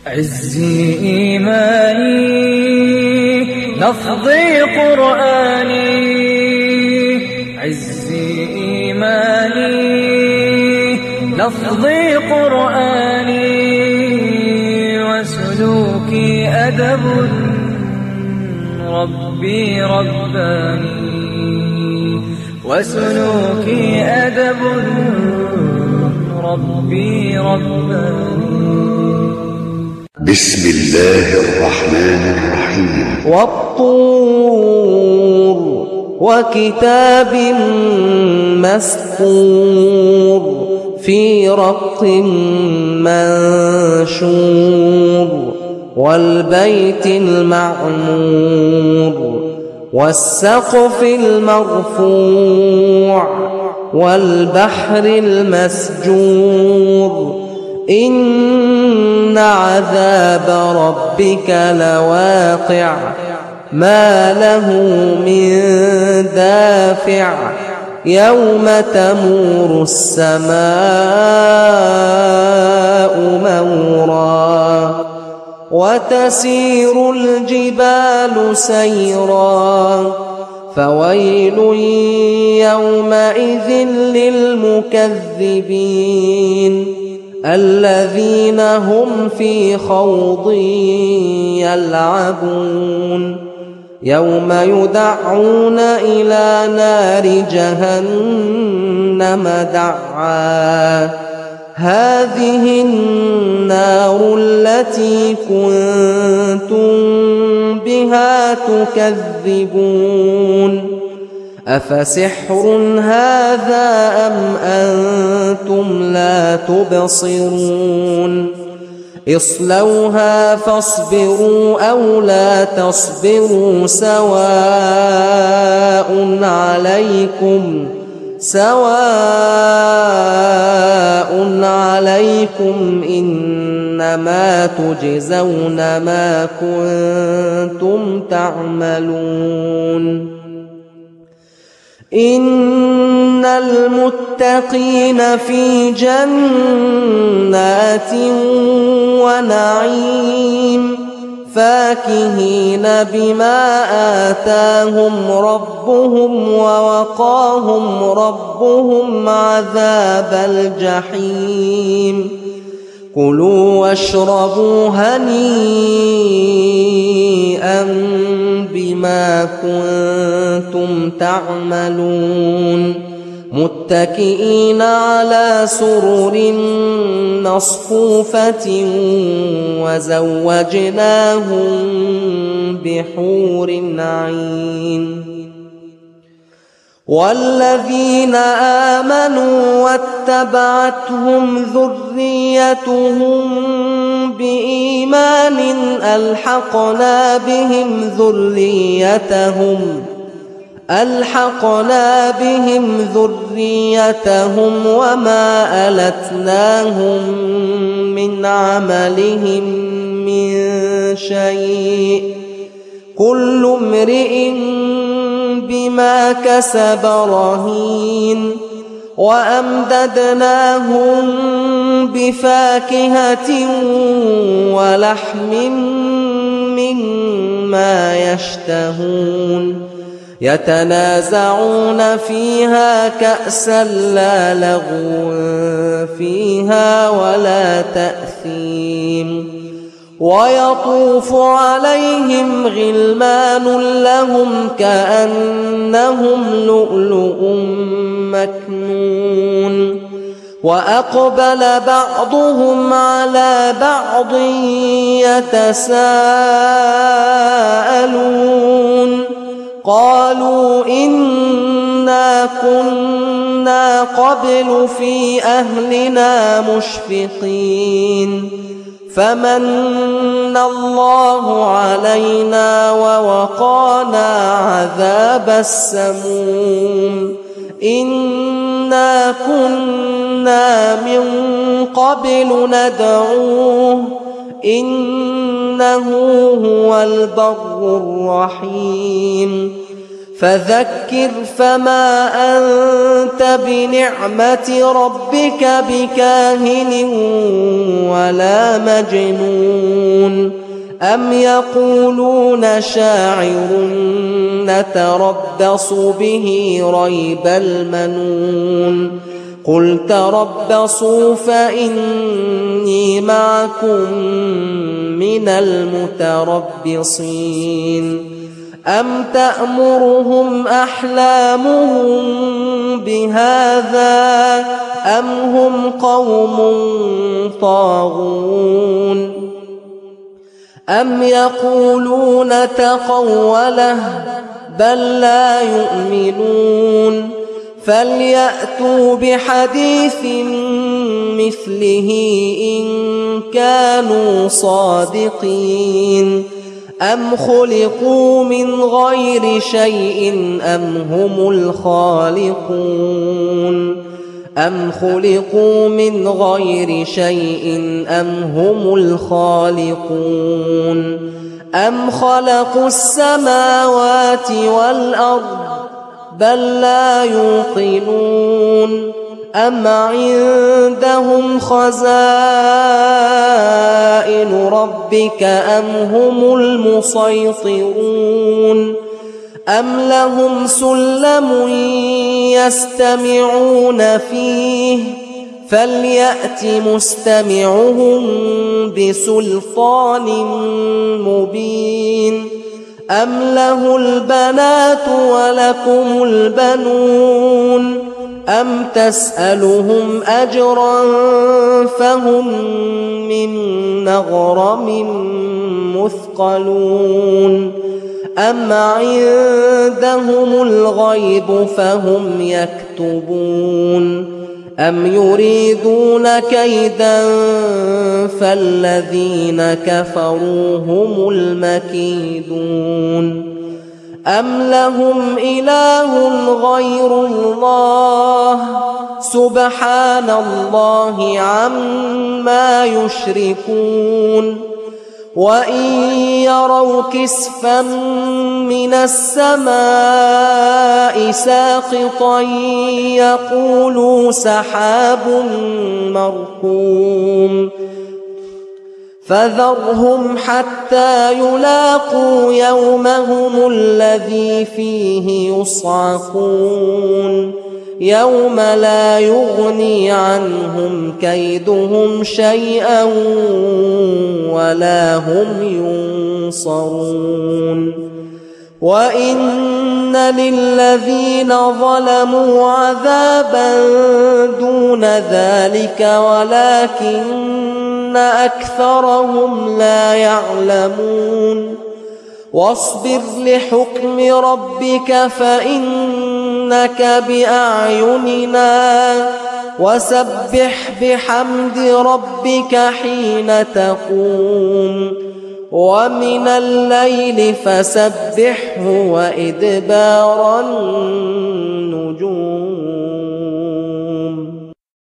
عزي إيماني لفظي قرآني، عزي إيماني لفظي قرآني، وسلوكي أدب ربي رباني، وسلوكي أدب ربي رباني. بسم الله الرحمن الرحيم. والطور وكتاب مسطور في رق منشور، والبيت المعمور والسقف المرفوع والبحر المسجور، إن عذاب ربك لواقع ما له من دافع، يوم تمور السماء مورا وتسير الجبال سيرا، فويل يومئذ للمكذبين الذين هم في خوض يلعبون، يوم يدعون إلى نار جهنم دعا، هذه النار التي كنتم بها تكذبون، أفسحر هذا أم أنتم لا تبصرون، اصلوها فاصبروا أو لا تصبروا سواء عليكم إنما تجزون ما كنتم تعملون. إن المتقين في جنات ونعيم فاكهين بما آتاهم ربهم، ووقاهم ربهم عذاب الجحيم، كلوا واشربوا هنيئا بما كنتم تعملون، متكئين على سرر مصفوفة وزوجناهم بحور عين. والذين آمنوا واتبعتهم ذريتهم بإيمان ألحقنا بهم ذريتهم وما ألتناهم من عملهم من شيء، كل امرئ بما كسب رهين، وأمددناهم بفاكهة ولحم مما يشتهون، يتنازعون فيها كأسا لا لغو فيها ولا تأثيم، ويطوف عليهم غلمان لهم كأنهم لؤلؤ مكنون، وأقبل بعضهم على بعض يتساءلون، قالوا إنا كنا قبل في أهلنا مشفقين، فمن الله علينا ووقانا عذاب السموم، إنا كنا من قبل ندعوه إنه هو البر الرحيم. فذكر فما أنت بنعمة ربك بكاهن ولا مجنون أم يقولون شاعر نتربص به ريب المنون قل تربصوا فإني معكم من المتربصين أم تأمرهم أحلامهم بهذا أم هم قوم طاغون أم يقولون تقوله بل لا يؤمنون فليأتوا بحديث مثله إن كانوا صادقين أم خلقوا من غير شيء أم هم الخالقون أم خلقوا من غير شيء أم هم الخالقون أم خلقوا السماوات والأرض بل لا يوقنون أم عندهم خزائن ربك أم هم المسيطرون أم لهم سلم يستمعون فيه فليأت مستمعهم بسلطان مبين أم له البنات ولكم البنون أم تسألهم أجرا فهم من مغرم مثقلون أم عندهم الغيب فهم يكتبون أم يريدون كيدا فالذين كفروا هم المكيدون أم لهم إله غير الله سبحان الله عما يشركون وإن يروا كسفا من السماء ساقطا يقولوا سحاب مركوم فذرهم حتى يلاقوا يومهم الذي فيه يصعقون يوم لا يغني عنهم كيدهم شيئا ولا هم ينصرون وإن للذين ظلموا عذابا دون ذلك ولكن أكثرهم لا يعلمون واصبر لحكم ربك فإنك بأعيننا وسبح بحمد ربك حين تقوم ومن الليل فسبحه وإدبار النجوم